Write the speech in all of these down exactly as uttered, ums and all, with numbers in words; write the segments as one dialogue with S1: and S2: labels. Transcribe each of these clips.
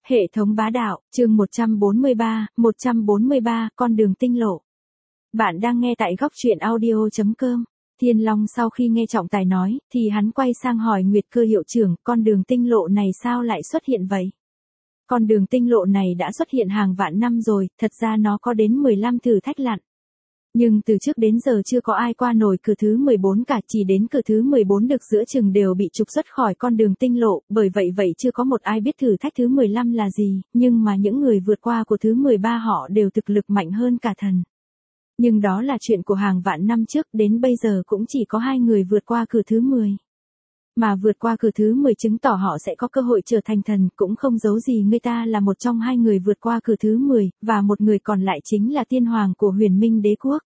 S1: Hệ thống bá đạo, chương một trăm bốn mươi ba, một trăm bốn mươi ba, con đường tinh lộ. Bạn đang nghe tại góc truyện audio chấm com. Thiên Long sau khi nghe trọng tài nói, thì hắn quay sang hỏi Nguyệt Cơ hiệu trưởng, con đường tinh lộ này sao lại xuất hiện vậy? Con đường tinh lộ này đã xuất hiện hàng vạn năm rồi, thật ra nó có đến mười lăm thử thách lặn. Nhưng từ trước đến giờ chưa có ai qua nổi cửa thứ mười bốn cả, chỉ đến cửa thứ mười bốn được giữa chừng đều bị trục xuất khỏi con đường tinh lộ, bởi vậy vậy chưa có một ai biết thử thách thứ mười lăm là gì, nhưng mà những người vượt qua của thứ mười ba họ đều thực lực mạnh hơn cả thần. Nhưng đó là chuyện của hàng vạn năm trước, đến bây giờ cũng chỉ có hai người vượt qua cửa thứ mười. Mà vượt qua cửa thứ mười chứng tỏ họ sẽ có cơ hội trở thành thần, cũng không giấu gì người ta là một trong hai người vượt qua cửa thứ mười, và một người còn lại chính là tiên hoàng của Huyền Minh Đế Quốc.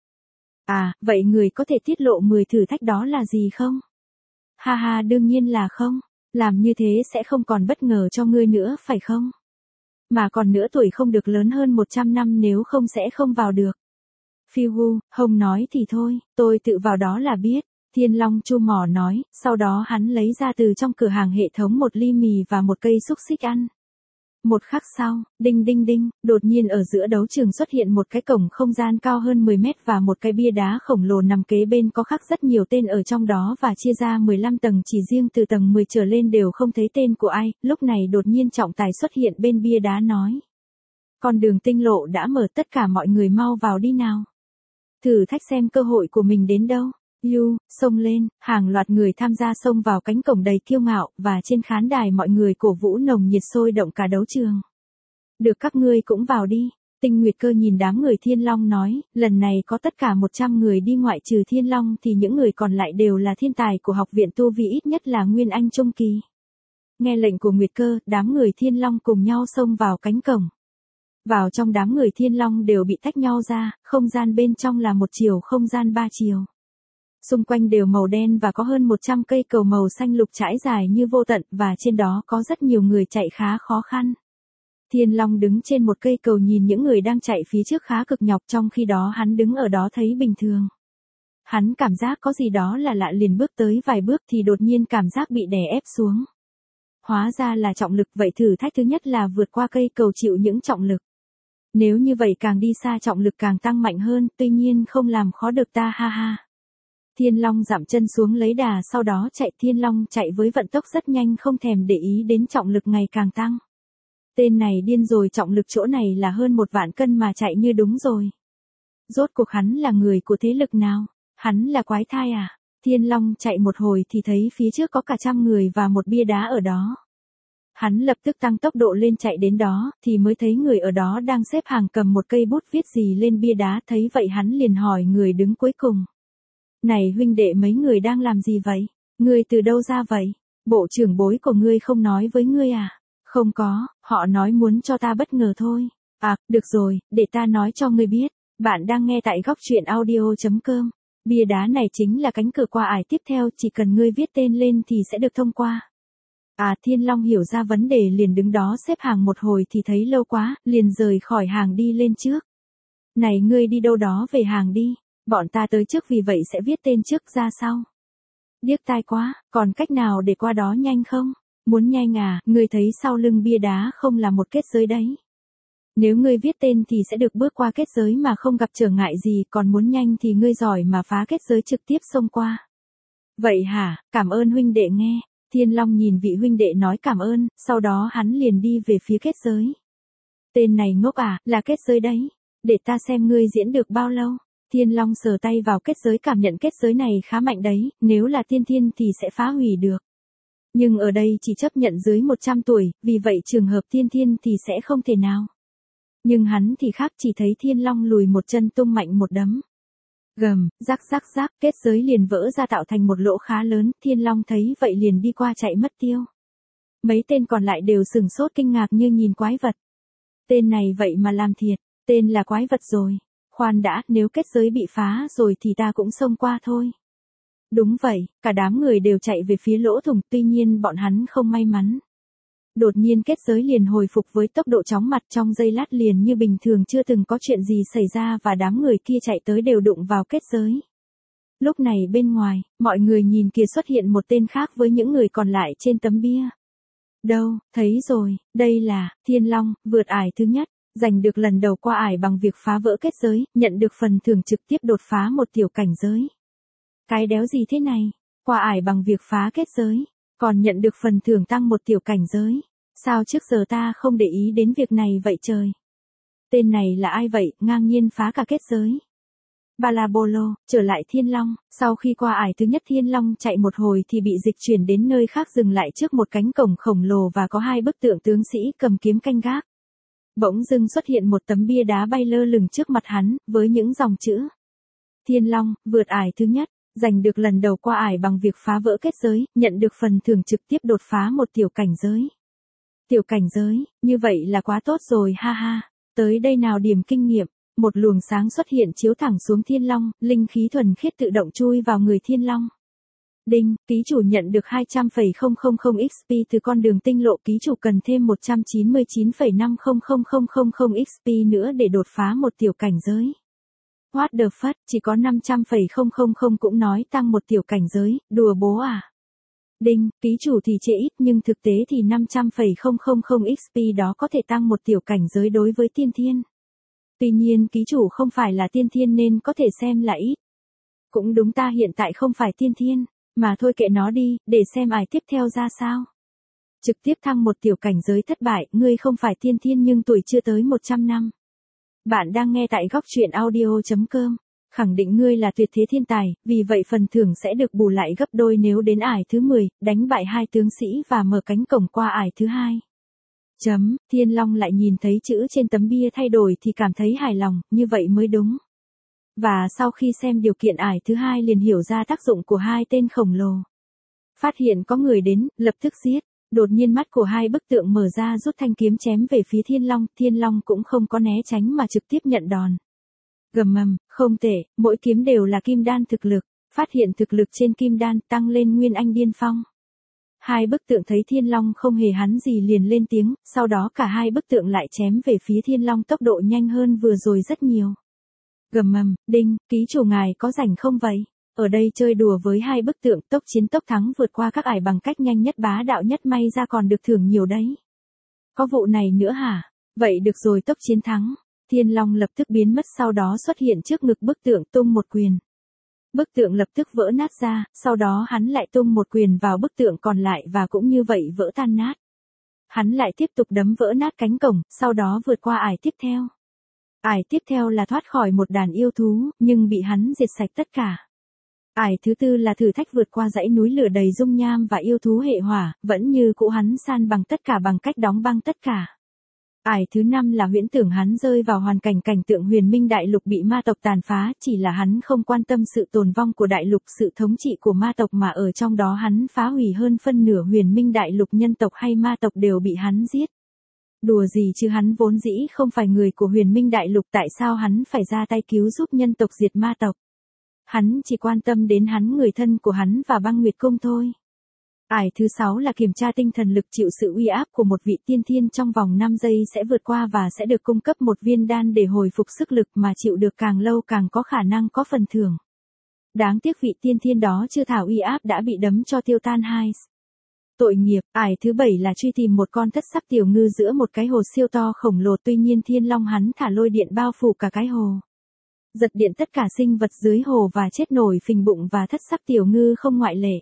S1: À, vậy người có thể tiết lộ mười thử thách đó là gì không? Ha ha, đương nhiên là không. Làm như thế sẽ không còn bất ngờ cho ngươi nữa, phải không? Mà còn nữa, tuổi không được lớn hơn một trăm năm, nếu không sẽ không vào được. Phiêu hu, Hồng nói thì thôi, tôi tự vào đó là biết. Thiên Long chu mỏ nói, sau đó hắn lấy ra từ trong cửa hàng hệ thống một ly mì và một cây xúc xích ăn. Một khắc sau, đinh đinh đinh, đột nhiên ở giữa đấu trường xuất hiện một cái cổng không gian cao hơn mười mét và một cái bia đá khổng lồ nằm kế bên, có khắc rất nhiều tên ở trong đó và chia ra mười lăm tầng, chỉ riêng từ tầng mười trở lên đều không thấy tên của ai. Lúc này đột nhiên trọng tài xuất hiện bên bia đá nói. Con đường tinh lộ đã mở, tất cả mọi người mau vào đi nào. Thử thách xem cơ hội của mình đến đâu. Yu, xông lên, hàng loạt người tham gia xông vào cánh cổng đầy kiêu ngạo, và trên khán đài mọi người cổ vũ nồng nhiệt sôi động cả đấu trường. Được, các ngươi cũng vào đi. Tinh Nguyệt Cơ nhìn đám người Thiên Long nói, lần này có tất cả một trăm người đi, ngoại trừ Thiên Long thì những người còn lại đều là thiên tài của học viện tu vi, ít nhất là Nguyên Anh Trung Kỳ. Nghe lệnh của Nguyệt Cơ, đám người Thiên Long cùng nhau xông vào cánh cổng. Vào trong, đám người Thiên Long đều bị tách nhau ra, không gian bên trong là một chiều không gian ba chiều. Xung quanh đều màu đen và có hơn một trăm cây cầu màu xanh lục trải dài như vô tận, và trên đó có rất nhiều người chạy khá khó khăn. Thiên Long đứng trên một cây cầu nhìn những người đang chạy phía trước khá cực nhọc, trong khi đó hắn đứng ở đó thấy bình thường. Hắn cảm giác có gì đó là lạ, liền bước tới vài bước thì đột nhiên cảm giác bị đè ép xuống. Hóa ra là trọng lực, vậy thử thách thứ nhất là vượt qua cây cầu chịu những trọng lực. Nếu như vậy càng đi xa trọng lực càng tăng mạnh hơn, tuy nhiên không làm khó được ta, ha ha. Thiên Long dậm chân xuống lấy đà, sau đó chạy. Thiên Long chạy với vận tốc rất nhanh, không thèm để ý đến trọng lực ngày càng tăng. Tên này điên rồi, trọng lực chỗ này là hơn một vạn cân mà chạy như đúng rồi. Rốt cuộc hắn là người của thế lực nào? Hắn là quái thai à? Thiên Long chạy một hồi thì thấy phía trước có cả trăm người và một bia đá ở đó. Hắn lập tức tăng tốc độ lên, chạy đến đó thì mới thấy người ở đó đang xếp hàng cầm một cây bút viết gì lên bia đá. Thấy vậy hắn liền hỏi người đứng cuối cùng. Này huynh đệ, mấy người đang làm gì vậy? Ngươi từ đâu ra vậy? Bộ trưởng bối của ngươi không nói với ngươi à? Không có, họ nói muốn cho ta bất ngờ thôi. À, được rồi, để ta nói cho ngươi biết. Bạn đang nghe tại góc truyện audio chấm com. Bia đá này chính là cánh cửa qua ải tiếp theo, chỉ cần ngươi viết tên lên thì sẽ được thông qua. À, Thiên Long hiểu ra vấn đề, liền đứng đó xếp hàng một hồi thì thấy lâu quá, liền rời khỏi hàng đi lên trước. Này ngươi đi đâu đó, về hàng đi. Bọn ta tới trước vì vậy sẽ viết tên trước ra sau. Điếc tai quá, còn cách nào để qua đó nhanh không? Muốn nhanh à, ngươi thấy sau lưng bia đá không là một kết giới đấy. Nếu ngươi viết tên thì sẽ được bước qua kết giới mà không gặp trở ngại gì, còn muốn nhanh thì ngươi giỏi mà phá kết giới trực tiếp xông qua. Vậy hả, cảm ơn huynh đệ nghe. Thiên Long nhìn vị huynh đệ nói cảm ơn, sau đó hắn liền đi về phía kết giới. Tên này ngốc à, là kết giới đấy. Để ta xem ngươi diễn được bao lâu. Thiên Long sờ tay vào kết giới, cảm nhận kết giới này khá mạnh đấy, nếu là tiên thiên thì sẽ phá hủy được. Nhưng ở đây chỉ chấp nhận dưới một trăm tuổi, vì vậy trường hợp tiên thiên thì sẽ không thể nào. Nhưng hắn thì khác, chỉ thấy Thiên Long lùi một chân tung mạnh một đấm. Gầm, rắc rắc rắc, kết giới liền vỡ ra tạo thành một lỗ khá lớn. Thiên Long thấy vậy liền đi qua chạy mất tiêu. Mấy tên còn lại đều sửng sốt kinh ngạc như nhìn quái vật. Tên này vậy mà làm thiệt, tên là quái vật rồi. Khoan đã, nếu kết giới bị phá rồi thì ta cũng xông qua thôi. Đúng vậy, cả đám người đều chạy về phía lỗ thủng, tuy nhiên bọn hắn không may mắn. Đột nhiên kết giới liền hồi phục với tốc độ chóng mặt, trong giây lát liền như bình thường, chưa từng có chuyện gì xảy ra, và đám người kia chạy tới đều đụng vào kết giới. Lúc này bên ngoài, mọi người nhìn kia xuất hiện một tên khác với những người còn lại trên tấm bia. Đâu, thấy rồi, đây là, Thiên Long, vượt ải thứ nhất, giành được lần đầu qua ải bằng việc phá vỡ kết giới, nhận được phần thưởng trực tiếp đột phá một tiểu cảnh giới. Cái đéo gì thế này, qua ải bằng việc phá kết giới, còn nhận được phần thưởng tăng một tiểu cảnh giới. Sao trước giờ ta không để ý đến việc này vậy trời? Tên này là ai vậy, ngang nhiên phá cả kết giới. Balabolo, trở lại Thiên Long, sau khi qua ải thứ nhất Thiên Long chạy một hồi thì bị dịch chuyển đến nơi khác dừng lại trước một cánh cổng khổng lồ và có hai bức tượng tướng sĩ cầm kiếm canh gác. Bỗng dưng xuất hiện một tấm bia đá bay lơ lửng trước mặt hắn, với những dòng chữ. Thiên Long, vượt ải thứ nhất, giành được lần đầu qua ải bằng việc phá vỡ kết giới, nhận được phần thưởng trực tiếp đột phá một tiểu cảnh giới. Tiểu cảnh giới, như vậy là quá tốt rồi ha ha, tới đây nào điểm kinh nghiệm. Một luồng sáng xuất hiện chiếu thẳng xuống Thiên Long, linh khí thuần khiết tự động chui vào người Thiên Long. Đinh, ký chủ nhận được hai trăm phẩy không không không ích pê từ con đường tinh lộ, ký chủ cần thêm một trăm chín mươi chín phẩy năm không không không không không ích pê nữa để đột phá một tiểu cảnh giới. What the fuck, chỉ có năm trăm phẩy không không không cũng nói tăng một tiểu cảnh giới, đùa bố à? Đinh, ký chủ thì chê ít nhưng thực tế thì năm trăm phẩy không không không ích pê đó có thể tăng một tiểu cảnh giới đối với tiên thiên. Tuy nhiên ký chủ không phải là tiên thiên nên có thể xem là ít. Cũng đúng, ta hiện tại không phải tiên thiên, mà thôi kệ nó đi, để xem ải tiếp theo ra sao. Trực tiếp thăng một tiểu cảnh giới thất bại, ngươi không phải tiên thiên nhưng tuổi chưa tới một trăm năm. Bạn đang nghe tại góc truyện audio chấm com, khẳng định ngươi là tuyệt thế thiên tài, vì vậy phần thưởng sẽ được bù lại gấp đôi nếu đến ải thứ mười, đánh bại hai tướng sĩ và mở cánh cổng qua ải thứ hai. Chấm, Thiên Long lại nhìn thấy chữ trên tấm bia thay đổi thì cảm thấy hài lòng, như vậy mới đúng. Và sau khi xem điều kiện ải thứ hai liền hiểu ra tác dụng của hai tên khổng lồ. Phát hiện có người đến, lập tức giết. Đột nhiên mắt của hai bức tượng mở ra rút thanh kiếm chém về phía Thiên Long, Thiên Long cũng không có né tránh mà trực tiếp nhận đòn. Gầm mầm, không tệ, mỗi kiếm đều là kim đan thực lực, phát hiện thực lực trên kim đan tăng lên nguyên anh điên phong. Hai bức tượng thấy Thiên Long không hề hắn gì liền lên tiếng, sau đó cả hai bức tượng lại chém về phía Thiên Long tốc độ nhanh hơn vừa rồi rất nhiều. Gầm mầm, đinh, ký chủ ngài có rảnh không vậy? Ở đây chơi đùa với hai bức tượng, tốc chiến tốc thắng vượt qua các ải bằng cách nhanh nhất bá đạo nhất, may ra còn được thưởng nhiều đấy. Có vụ này nữa hả? Vậy được rồi, tốc chiến thắng. Thiên Long lập tức biến mất, sau đó xuất hiện trước ngực bức tượng tung một quyền. Bức tượng lập tức vỡ nát ra, sau đó hắn lại tung một quyền vào bức tượng còn lại và cũng như vậy vỡ tan nát. Hắn lại tiếp tục đấm vỡ nát cánh cổng, sau đó vượt qua ải tiếp theo. Ải tiếp theo là thoát khỏi một đàn yêu thú, nhưng bị hắn diệt sạch tất cả. Ải thứ tư là thử thách vượt qua dãy núi lửa đầy dung nham và yêu thú hệ hỏa, vẫn như cũ hắn san bằng tất cả bằng cách đóng băng tất cả. Ải thứ năm là huyễn tưởng hắn rơi vào hoàn cảnh cảnh tượng huyền minh đại lục bị ma tộc tàn phá, chỉ là hắn không quan tâm sự tồn vong của đại lục, sự thống trị của ma tộc, mà ở trong đó hắn phá hủy hơn phân nửa huyền minh đại lục, nhân tộc hay ma tộc đều bị hắn giết. Đùa gì chứ, hắn vốn dĩ không phải người của huyền minh đại lục, tại sao hắn phải ra tay cứu giúp nhân tộc diệt ma tộc? Hắn chỉ quan tâm đến hắn, người thân của hắn và băng nguyệt cung thôi. Ải thứ sáu là kiểm tra tinh thần lực, chịu sự uy áp của một vị tiên thiên trong vòng năm giây sẽ vượt qua và sẽ được cung cấp một viên đan để hồi phục sức lực, mà chịu được càng lâu càng có khả năng có phần thưởng. Đáng tiếc vị tiên thiên đó chưa thảo uy áp đã bị đấm cho tiêu tan hai. Tội nghiệp. Ải thứ bảy là truy tìm một con thất sắc tiểu ngư giữa một cái hồ siêu to khổng lồ, tuy nhiên Thiên Long hắn thả lôi điện bao phủ cả cái hồ. Giật điện tất cả sinh vật dưới hồ và chết nổi phình bụng, và thất sắc tiểu ngư không ngoại lệ.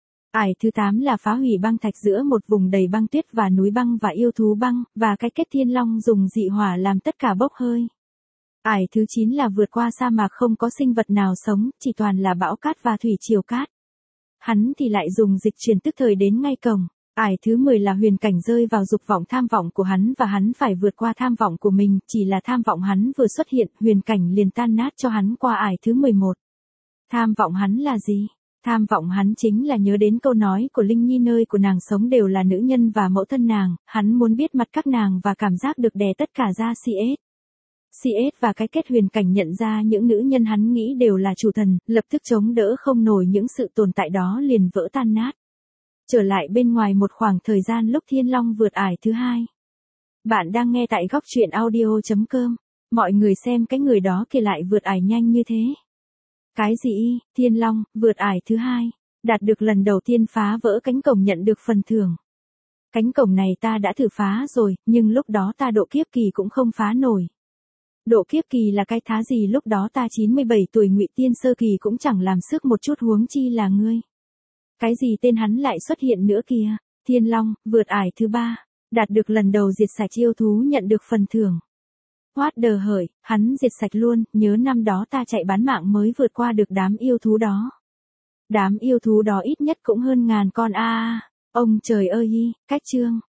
S1: Ải thứ tám là phá hủy băng thạch giữa một vùng đầy băng tuyết và núi băng và yêu thú băng, và cái kết Thiên Long dùng dị hỏa làm tất cả bốc hơi. Ải thứ chín là vượt qua sa mạc không có sinh vật nào sống, chỉ toàn là bão cát và thủy triều cát. Hắn thì lại dùng dịch chuyển tức thời đến ngay cổng. Ải thứ mười là huyền cảnh rơi vào dục vọng tham vọng của hắn và hắn phải vượt qua tham vọng của mình, chỉ là tham vọng hắn vừa xuất hiện, huyền cảnh liền tan nát cho hắn qua ải thứ mười một. Tham vọng hắn là gì? Tham vọng hắn chính là nhớ đến câu nói của Linh Nhi, nơi của nàng sống đều là nữ nhân và mẫu thân nàng, hắn muốn biết mặt các nàng và cảm giác được đè tất cả ra xê ét. xê ét và cái kết huyền cảnh nhận ra những nữ nhân hắn nghĩ đều là chủ thần, lập tức chống đỡ không nổi những sự tồn tại đó liền vỡ tan nát. Trở lại bên ngoài một khoảng thời gian lúc Thiên Long vượt ải thứ hai. Bạn đang nghe tại góc truyện audio chấm com. Mọi người xem cái người đó kìa lại vượt ải nhanh như thế. Cái gì? Thiên Long, vượt ải thứ hai. Đạt được lần đầu tiên phá vỡ cánh cổng nhận được phần thưởng. Cánh cổng này ta đã thử phá rồi, nhưng lúc đó ta độ kiếp kỳ cũng không phá nổi. Độ kiếp kỳ là cái thá gì, lúc đó ta chín mươi bảy tuổi, Ngụy Tiên sơ kỳ cũng chẳng làm sức một chút, huống chi là ngươi. Cái gì tên hắn lại xuất hiện nữa kìa? Thiên Long, vượt ải thứ ba, đạt được lần đầu diệt sạch yêu thú nhận được phần thưởng. What the hởi, hắn diệt sạch luôn, nhớ năm đó ta chạy bán mạng mới vượt qua được đám yêu thú đó. Đám yêu thú đó ít nhất cũng hơn ngàn con a. À, ông trời ơi, cách chương.